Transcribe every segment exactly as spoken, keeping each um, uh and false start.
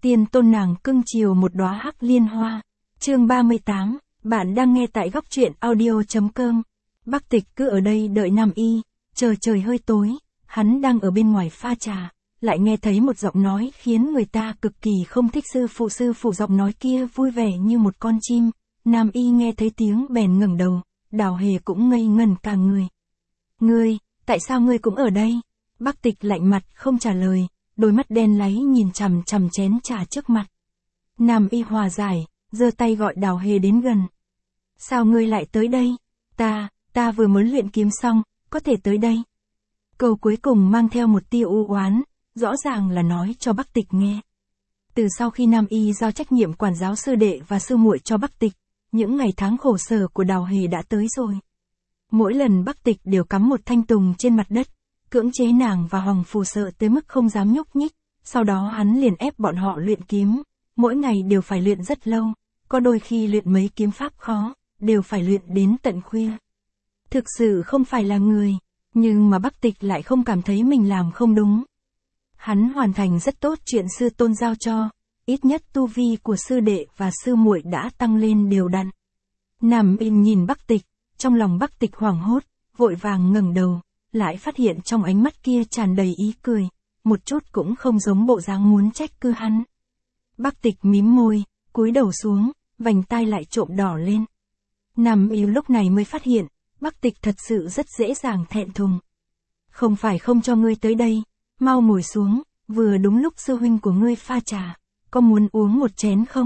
Tiên tôn nàng cưng chiều một đóa hắc liên hoa. Chương ba mươi tám, bạn đang nghe tại góc truyện audio.com. Bắc Tịch cứ ở đây đợi Nam Y, chờ trời hơi tối, hắn đang ở bên ngoài pha trà, lại nghe thấy một giọng nói khiến người ta cực kỳ không thích. Sư phụ sư phụ giọng nói kia vui vẻ như một con chim. Nam Y nghe thấy tiếng bèn ngẩng đầu, Đào Hề cũng ngây ngẩn cả người. Ngươi, tại sao ngươi cũng ở đây? Bắc Tịch lạnh mặt không trả lời, đôi mắt đen láy nhìn chằm chằm chén trà trước mặt. Nam Y hòa giải, giơ tay gọi Đào Hề đến gần. Sao ngươi lại tới đây? Ta, ta vừa mới luyện kiếm xong, có thể tới đây. Câu cuối cùng mang theo một tia u oán, rõ ràng là nói cho Bắc Tịch nghe. Từ sau khi Nam Y giao trách nhiệm quản giáo sư đệ và sư muội cho Bắc Tịch, những ngày tháng khổ sở của Đào Hề đã tới rồi. Mỗi lần Bắc Tịch đều cắm một thanh tùng trên mặt đất, cưỡng chế nàng và Hoàng Phù sợ tới mức không dám nhúc nhích, sau đó hắn liền ép bọn họ luyện kiếm, mỗi ngày đều phải luyện rất lâu, có đôi khi luyện mấy kiếm pháp khó, đều phải luyện đến tận khuya. Thực sự không phải là người, nhưng mà Bắc Tịch lại không cảm thấy mình làm không đúng. Hắn hoàn thành rất tốt chuyện sư tôn giao cho, ít nhất tu vi của sư đệ và sư muội đã tăng lên đều đặn. Nằm im nhìn Bắc Tịch, trong lòng Bắc Tịch hoảng hốt, vội vàng ngẩng đầu, lại phát hiện trong ánh mắt kia tràn đầy ý cười, một chút cũng không giống bộ dáng muốn trách cứ hắn. Bắc Tịch mím môi, cúi đầu xuống, vành tai lại trộm đỏ lên. Nằm im lúc này mới phát hiện, Bắc Tịch thật sự rất dễ dàng thẹn thùng. Không phải không cho ngươi tới đây, mau ngồi xuống, vừa đúng lúc sư huynh của ngươi pha trà, có muốn uống một chén không?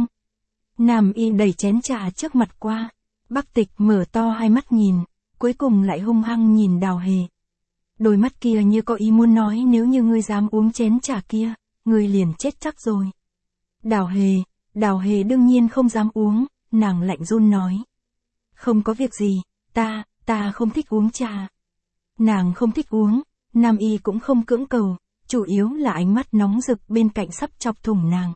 Nam Y đẩy chén trà trước mặt qua, Bắc Tịch mở to hai mắt nhìn, cuối cùng lại hung hăng nhìn Đào Hề. Đôi mắt kia như có ý muốn nói nếu như ngươi dám uống chén trà kia, ngươi liền chết chắc rồi. Đào Hề, Đào Hề đương nhiên không dám uống, nàng lạnh run nói. Không có việc gì, ta, ta không thích uống trà. Nàng không thích uống, Nam Y cũng không cưỡng cầu, chủ yếu là ánh mắt nóng rực bên cạnh sắp chọc thủng nàng.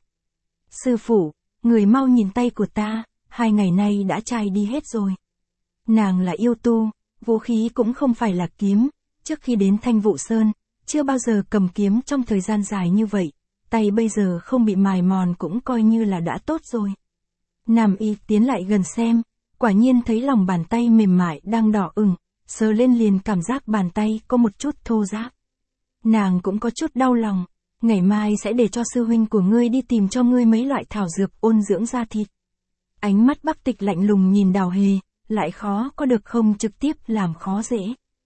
Sư phụ, người mau nhìn tay của ta, hai ngày nay đã chai đi hết rồi. Nàng là yêu tu, vũ khí cũng không phải là kiếm, trước khi đến Thanh Vụ Sơn, chưa bao giờ cầm kiếm trong thời gian dài như vậy, tay bây giờ không bị mài mòn cũng coi như là đã tốt rồi. Nam Y tiến lại gần xem, quả nhiên thấy lòng bàn tay mềm mại đang đỏ ửng, sờ lên liền cảm giác bàn tay có một chút thô ráp. Nàng cũng có chút đau lòng, ngày mai sẽ để cho sư huynh của ngươi đi tìm cho ngươi mấy loại thảo dược ôn dưỡng da thịt. Ánh mắt Bắc Tịch lạnh lùng nhìn Đào Hề, lại khó có được không trực tiếp làm khó dễ.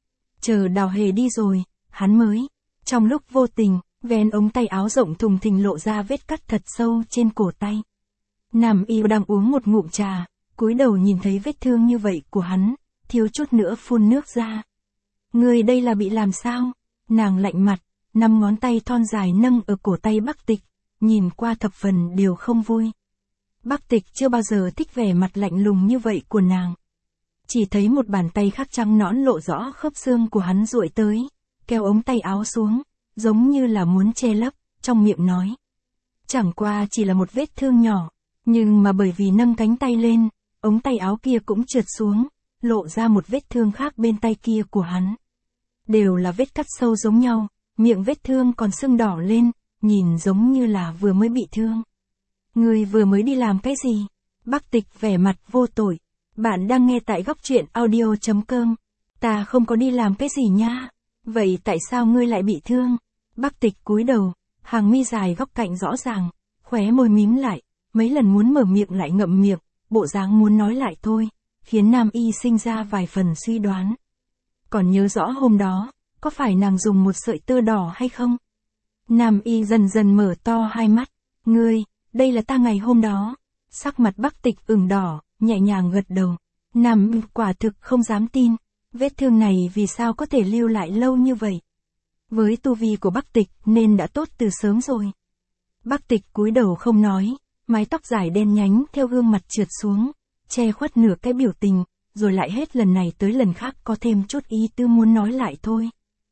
Chờ Đào Hề đi rồi, hắn mới, trong lúc vô tình, vén ống tay áo rộng thùng thình lộ ra vết cắt thật sâu trên cổ tay. Nam Y đang uống một ngụm trà, cúi đầu nhìn thấy vết thương như vậy của hắn, thiếu chút nữa phun nước ra. Người đây là bị làm sao? Nàng lạnh mặt, năm ngón tay thon dài nâng ở cổ tay Bắc Tịch, nhìn qua thập phần đều không vui. Bắc Tịch chưa bao giờ thích vẻ mặt lạnh lùng như vậy của nàng. Chỉ thấy một bàn tay khác trắng nõn lộ rõ khớp xương của hắn duỗi tới, kéo ống tay áo xuống, giống như là muốn che lấp, trong miệng nói. Chẳng qua chỉ là một vết thương nhỏ, nhưng mà bởi vì nâng cánh tay lên, ống tay áo kia cũng trượt xuống, lộ ra một vết thương khác bên tay kia của hắn. Đều là vết cắt sâu giống nhau, miệng vết thương còn sưng đỏ lên, nhìn giống như là vừa mới bị thương. Người vừa mới đi làm cái gì? Bắc Tịch vẻ mặt vô tội. Bạn đang nghe tại góc truyện audio.com. Ta không có đi làm cái gì nha. Vậy tại sao ngươi lại bị thương? Bắc Tịch cúi đầu, hàng mi dài góc cạnh rõ ràng, khóe môi mím lại, mấy lần muốn mở miệng lại ngậm miệng, bộ dáng muốn nói lại thôi, khiến Nam Y sinh ra vài phần suy đoán. Còn nhớ rõ hôm đó, có phải nàng dùng một sợi tơ đỏ hay không? Nam Y dần dần mở to hai mắt, ngươi, đây là ta ngày hôm đó. Sắc mặt Bắc Tịch ửng đỏ, nhẹ nhàng gật đầu. Nam Y quả thực không dám tin, vết thương này vì sao có thể lưu lại lâu như vậy? Với tu vi của Bắc Tịch nên đã tốt từ sớm rồi. Bắc Tịch cúi đầu không nói, mái tóc dài đen nhánh theo gương mặt trượt xuống, che khuất nửa cái biểu tình, rồi lại hết lần này tới lần khác có thêm chút ý tư muốn nói lại thôi.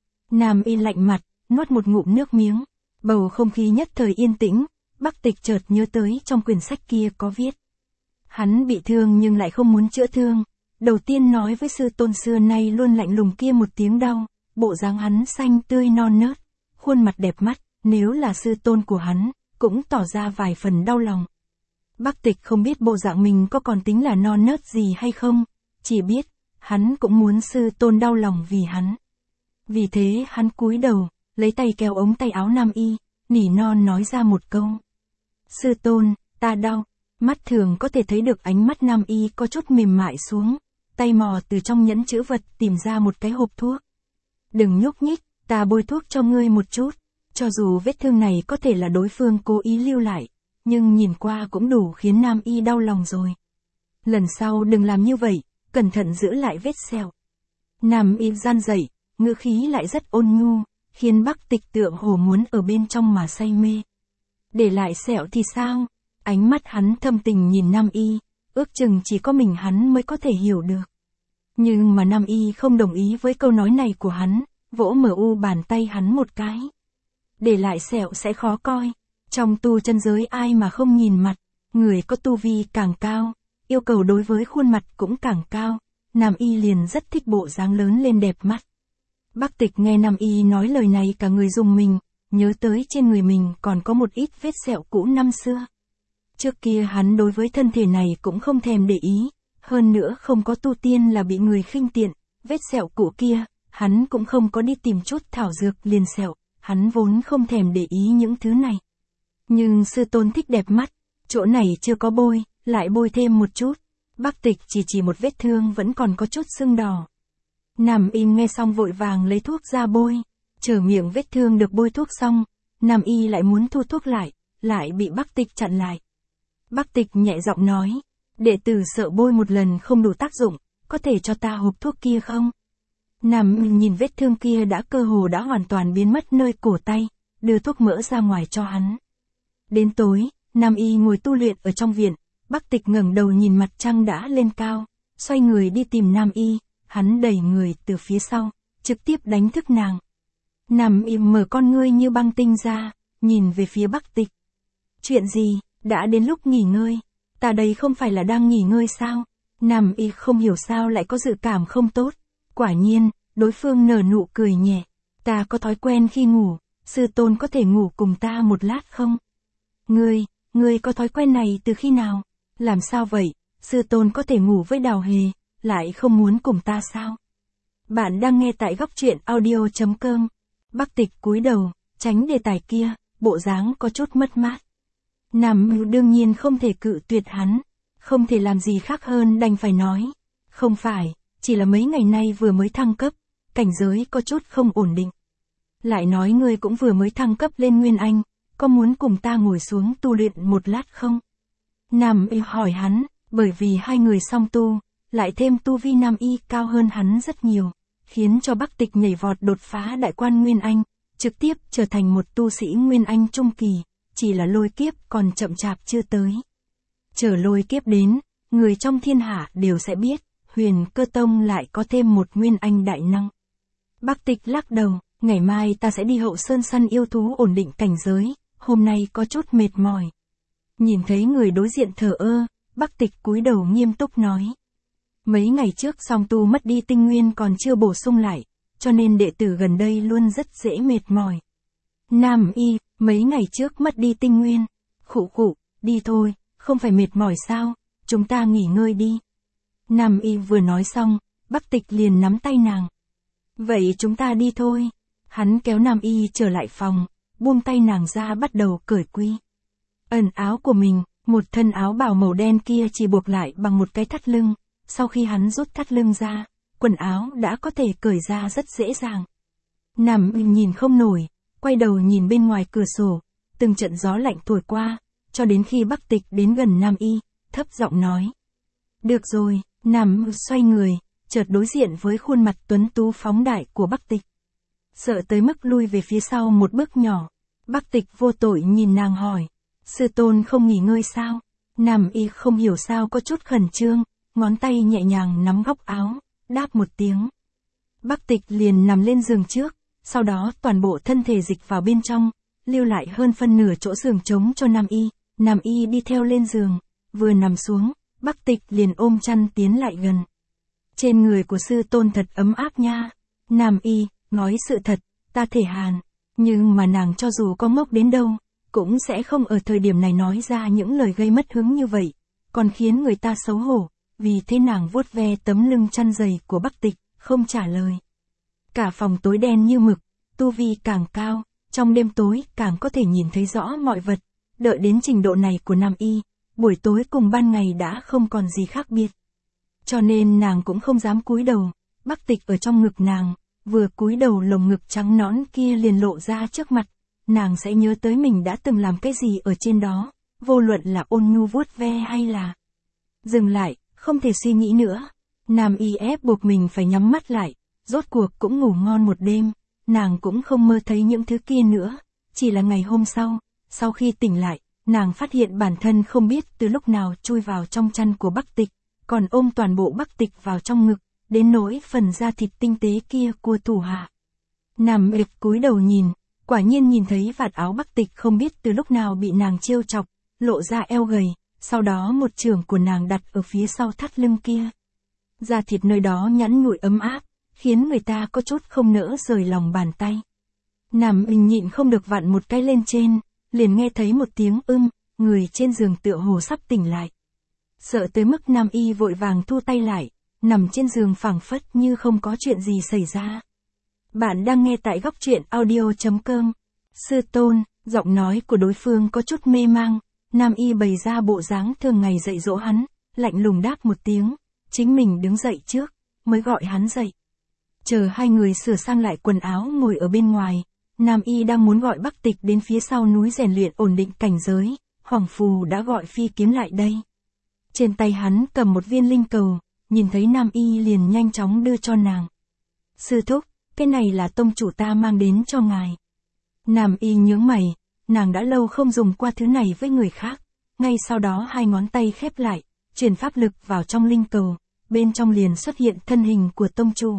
Nam Y lạnh mặt, nuốt một ngụm nước miếng, bầu không khí nhất thời yên tĩnh, Bắc Tịch chợt nhớ tới trong quyển sách kia có viết. Hắn bị thương nhưng lại không muốn chữa thương, đầu tiên nói với sư tôn xưa nay luôn lạnh lùng kia một tiếng đau, bộ dáng hắn xanh tươi non nớt, khuôn mặt đẹp mắt, nếu là sư tôn của hắn, cũng tỏ ra vài phần đau lòng. Bắc Tịch không biết bộ dạng mình có còn tính là non nớt gì hay không, chỉ biết, hắn cũng muốn sư tôn đau lòng vì hắn. Vì thế hắn cúi đầu, lấy tay kéo ống tay áo Nam Y, nỉ non nói ra một câu. Sư tôn, ta đau. Mắt thường có thể thấy được ánh mắt Nam Y có chút mềm mại xuống, tay mò từ trong nhẫn chữ vật tìm ra một cái hộp thuốc. Đừng nhúc nhích, ta bôi thuốc cho ngươi một chút. Cho dù vết thương này có thể là đối phương cố ý lưu lại, nhưng nhìn qua cũng đủ khiến Nam Y đau lòng rồi. Lần sau đừng làm như vậy, cẩn thận giữ lại vết sẹo. Nam Y gian dậy, ngữ khí lại rất ôn nhu, khiến Bắc Tịch tượng hồ muốn ở bên trong mà say mê. Để lại sẹo thì sao? Ánh mắt hắn thâm tình nhìn Nam Y, ước chừng chỉ có mình hắn mới có thể hiểu được. Nhưng mà Nam Y không đồng ý với câu nói này của hắn, vỗ mờ u bàn tay hắn một cái. Để lại sẹo sẽ khó coi. Trong tu chân giới ai mà không nhìn mặt, người có tu vi càng cao, yêu cầu đối với khuôn mặt cũng càng cao. Nam Y liền rất thích bộ dáng lớn lên đẹp mắt. Bắc Tịch nghe Nam Y nói lời này cả người rùng mình, nhớ tới trên người mình còn có một ít vết sẹo cũ năm xưa. Trước kia hắn đối với thân thể này cũng không thèm để ý, hơn nữa không có tu tiên là bị người khinh tiện, vết sẹo cũ kia, hắn cũng không có đi tìm chút thảo dược liền sẹo, hắn vốn không thèm để ý những thứ này. Nhưng sư tôn thích đẹp mắt, chỗ này chưa có bôi, lại bôi thêm một chút. Bắc Tịch chỉ chỉ một vết thương vẫn còn có chút sưng đỏ. Nam Y nghe xong vội vàng lấy thuốc ra bôi, chờ miệng vết thương được bôi thuốc xong, Nam Y lại muốn thu thuốc lại, lại bị Bắc Tịch chặn lại. Bắc Tịch nhẹ giọng nói, đệ tử sợ bôi một lần không đủ tác dụng, có thể cho ta hộp thuốc kia không? Nam Y nhìn vết thương kia đã cơ hồ đã hoàn toàn biến mất nơi cổ tay, đưa thuốc mỡ ra ngoài cho hắn. Đến tối, Nam Y ngồi tu luyện ở trong viện, Bắc Tịch ngẩng đầu nhìn mặt trăng đã lên cao, xoay người đi tìm Nam Y, hắn đẩy người từ phía sau, trực tiếp đánh thức nàng. Nam Y mở con ngươi như băng tinh ra, nhìn về phía Bắc Tịch. Chuyện gì, đã đến lúc nghỉ ngơi, ta đây không phải là đang nghỉ ngơi sao? Nam Y không hiểu sao lại có dự cảm không tốt. Quả nhiên, đối phương nở nụ cười nhẹ, ta có thói quen khi ngủ, sư tôn có thể ngủ cùng ta một lát không? Ngươi, ngươi có thói quen này từ khi nào? Làm sao vậy, sư tôn có thể ngủ với Đào Hề, lại không muốn cùng ta sao? Bạn đang nghe tại góc truyện audio chấm com. Bắc Tịch cúi đầu, tránh đề tài kia, bộ dáng có chút mất mát. Nam Y đương nhiên không thể cự tuyệt hắn, không thể làm gì khác hơn đành phải nói. Không phải, chỉ là mấy ngày nay vừa mới thăng cấp, cảnh giới có chút không ổn định. Lại nói ngươi cũng vừa mới thăng cấp lên Nguyên Anh, có muốn cùng ta ngồi xuống tu luyện một lát không? Nam Y hỏi hắn, bởi vì hai người song tu, lại thêm tu vi Nam Y cao hơn hắn rất nhiều, khiến cho Bắc Tịch nhảy vọt đột phá đại quan Nguyên Anh, trực tiếp trở thành một tu sĩ Nguyên Anh trung kỳ, chỉ là lôi kiếp còn chậm chạp chưa tới. Chờ lôi kiếp đến, người trong thiên hạ đều sẽ biết, Huyền Cơ Tông lại có thêm một Nguyên Anh đại năng. Bắc Tịch lắc đầu, ngày mai ta sẽ đi Hậu Sơn săn yêu thú ổn định cảnh giới, hôm nay có chút mệt mỏi. Nhìn thấy người đối diện thờ ơ, Bắc Tịch cúi đầu nghiêm túc nói. Mấy ngày trước song tu mất đi tinh nguyên còn chưa bổ sung lại, cho nên đệ tử gần đây luôn rất dễ mệt mỏi. Nam Y, mấy ngày trước mất đi tinh nguyên. Khụ khụ, đi thôi, không phải mệt mỏi sao, chúng ta nghỉ ngơi đi. Nam Y vừa nói xong, Bắc Tịch liền nắm tay nàng. Vậy chúng ta đi thôi. Hắn kéo Nam Y trở lại phòng, buông tay nàng ra bắt đầu cởi quy. Ẩn áo của mình, một thân áo bào màu đen kia chỉ buộc lại bằng một cái thắt lưng, sau khi hắn rút thắt lưng ra, quần áo đã có thể cởi ra rất dễ dàng. Nam Y nhìn không nổi, quay đầu nhìn bên ngoài cửa sổ, từng trận gió lạnh thổi qua, cho đến khi Bắc Tịch đến gần Nam Y, thấp giọng nói. Được rồi, Nam Y xoay người, chợt đối diện với khuôn mặt tuấn tú phóng đại của Bắc Tịch. Sợ tới mức lui về phía sau một bước nhỏ, Bắc Tịch vô tội nhìn nàng hỏi, sư tôn không nghỉ ngơi sao? Nam Y không hiểu sao có chút khẩn trương, ngón tay nhẹ nhàng nắm góc áo, đáp một tiếng. Bắc Tịch liền nằm lên giường trước, sau đó toàn bộ thân thể dịch vào bên trong, lưu lại hơn phân nửa chỗ giường trống cho Nam Y. Nam Y đi theo lên giường, vừa nằm xuống, Bắc Tịch liền ôm chăn tiến lại gần. Trên người của sư tôn thật ấm áp nha. Nam Y, nói sự thật, ta thể hàn, nhưng mà nàng cho dù có ngốc đến đâu, cũng sẽ không ở thời điểm này nói ra những lời gây mất hứng như vậy, còn khiến người ta xấu hổ, vì thế nàng vuốt ve tấm lưng chăn dày của Bắc Tịch, không trả lời. Cả phòng tối đen như mực, tu vi càng cao, trong đêm tối càng có thể nhìn thấy rõ mọi vật, đợi đến trình độ này của Nam Y, buổi tối cùng ban ngày đã không còn gì khác biệt. Cho nên nàng cũng không dám cúi đầu, Bắc Tịch ở trong ngực nàng, vừa cúi đầu lồng ngực trắng nõn kia liền lộ ra trước mặt, nàng sẽ nhớ tới mình đã từng làm cái gì ở trên đó, vô luận là ôn nhu vuốt ve hay là dừng lại, không thể suy nghĩ nữa. Nam Y ép buộc mình phải nhắm mắt lại, rốt cuộc cũng ngủ ngon một đêm, nàng cũng không mơ thấy những thứ kia nữa, chỉ là ngày hôm sau, sau khi tỉnh lại, nàng phát hiện bản thân không biết từ lúc nào chui vào trong chăn của Bắc Tịch, còn ôm toàn bộ Bắc Tịch vào trong ngực, đến nỗi phần da thịt tinh tế kia của thủ hạ. Nằm ệp cúi đầu nhìn, quả nhiên nhìn thấy vạt áo Bắc Tịch không biết từ lúc nào bị nàng trêu chọc, lộ ra eo gầy, sau đó một chưởng của nàng đặt ở phía sau thắt lưng kia. Da thịt nơi đó nhẵn nhụi ấm áp, khiến người ta có chút không nỡ rời lòng bàn tay. Nằm bình nhịn không được vặn một cái lên trên, liền nghe thấy một tiếng ưm, người trên giường tựa hồ sắp tỉnh lại. Sợ tới mức Nam Y vội vàng thu tay lại, nằm trên giường phảng phất như không có chuyện gì xảy ra. Bạn đang nghe tại góc truyện audio chấm com. Sư tôn, giọng nói của đối phương có chút mê mang, Nam Y bày ra bộ dáng thường ngày dạy dỗ hắn, lạnh lùng đáp một tiếng, chính mình đứng dậy trước, mới gọi hắn dậy. Chờ hai người sửa sang lại quần áo ngồi ở bên ngoài, Nam Y đang muốn gọi Bắc Tịch đến phía sau núi rèn luyện ổn định cảnh giới, Hoàng Phù đã gọi phi kiếm lại đây. Trên tay hắn cầm một viên linh cầu, nhìn thấy Nam Y liền nhanh chóng đưa cho nàng. Sư thúc, cái này là tông chủ ta mang đến cho ngài. Nam Y nhướng mày, nàng đã lâu không dùng qua thứ này với người khác, ngay sau đó hai ngón tay khép lại, truyền pháp lực vào trong linh cầu, bên trong liền xuất hiện thân hình của tông chủ.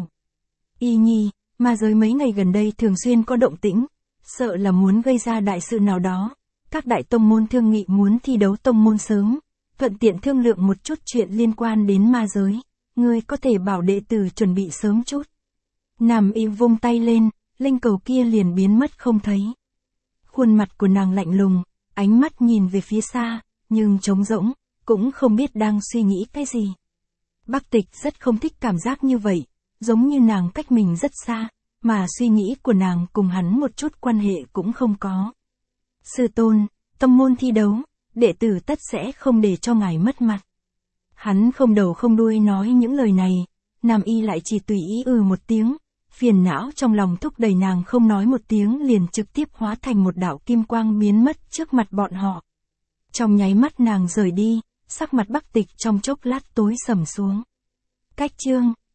Y nhi, ma giới mấy ngày gần đây thường xuyên có động tĩnh, sợ là muốn gây ra đại sự nào đó, các đại tông môn thương nghị muốn thi đấu tông môn sớm, thuận tiện thương lượng một chút chuyện liên quan đến ma giới, ngươi có thể bảo đệ tử chuẩn bị sớm chút. Nam Y vung tay lên, linh cầu kia liền biến mất không thấy. Khuôn mặt của nàng lạnh lùng, ánh mắt nhìn về phía xa, nhưng trống rỗng, cũng không biết đang suy nghĩ cái gì. Bắc Tịch rất không thích cảm giác như vậy, giống như nàng cách mình rất xa, mà suy nghĩ của nàng cùng hắn một chút quan hệ cũng không có. Sư tôn, tông môn thi đấu, đệ tử tất sẽ không để cho ngài mất mặt. Hắn không đầu không đuôi nói những lời này, Nam Y lại chỉ tùy ý ừ một tiếng, phiền não trong lòng thúc đẩy nàng không nói một tiếng liền trực tiếp hóa thành một đạo kim quang biến mất trước mặt bọn họ. Trong nháy mắt nàng rời đi, sắc mặt Bắc Tịch trong chốc lát tối sầm xuống. Cách chương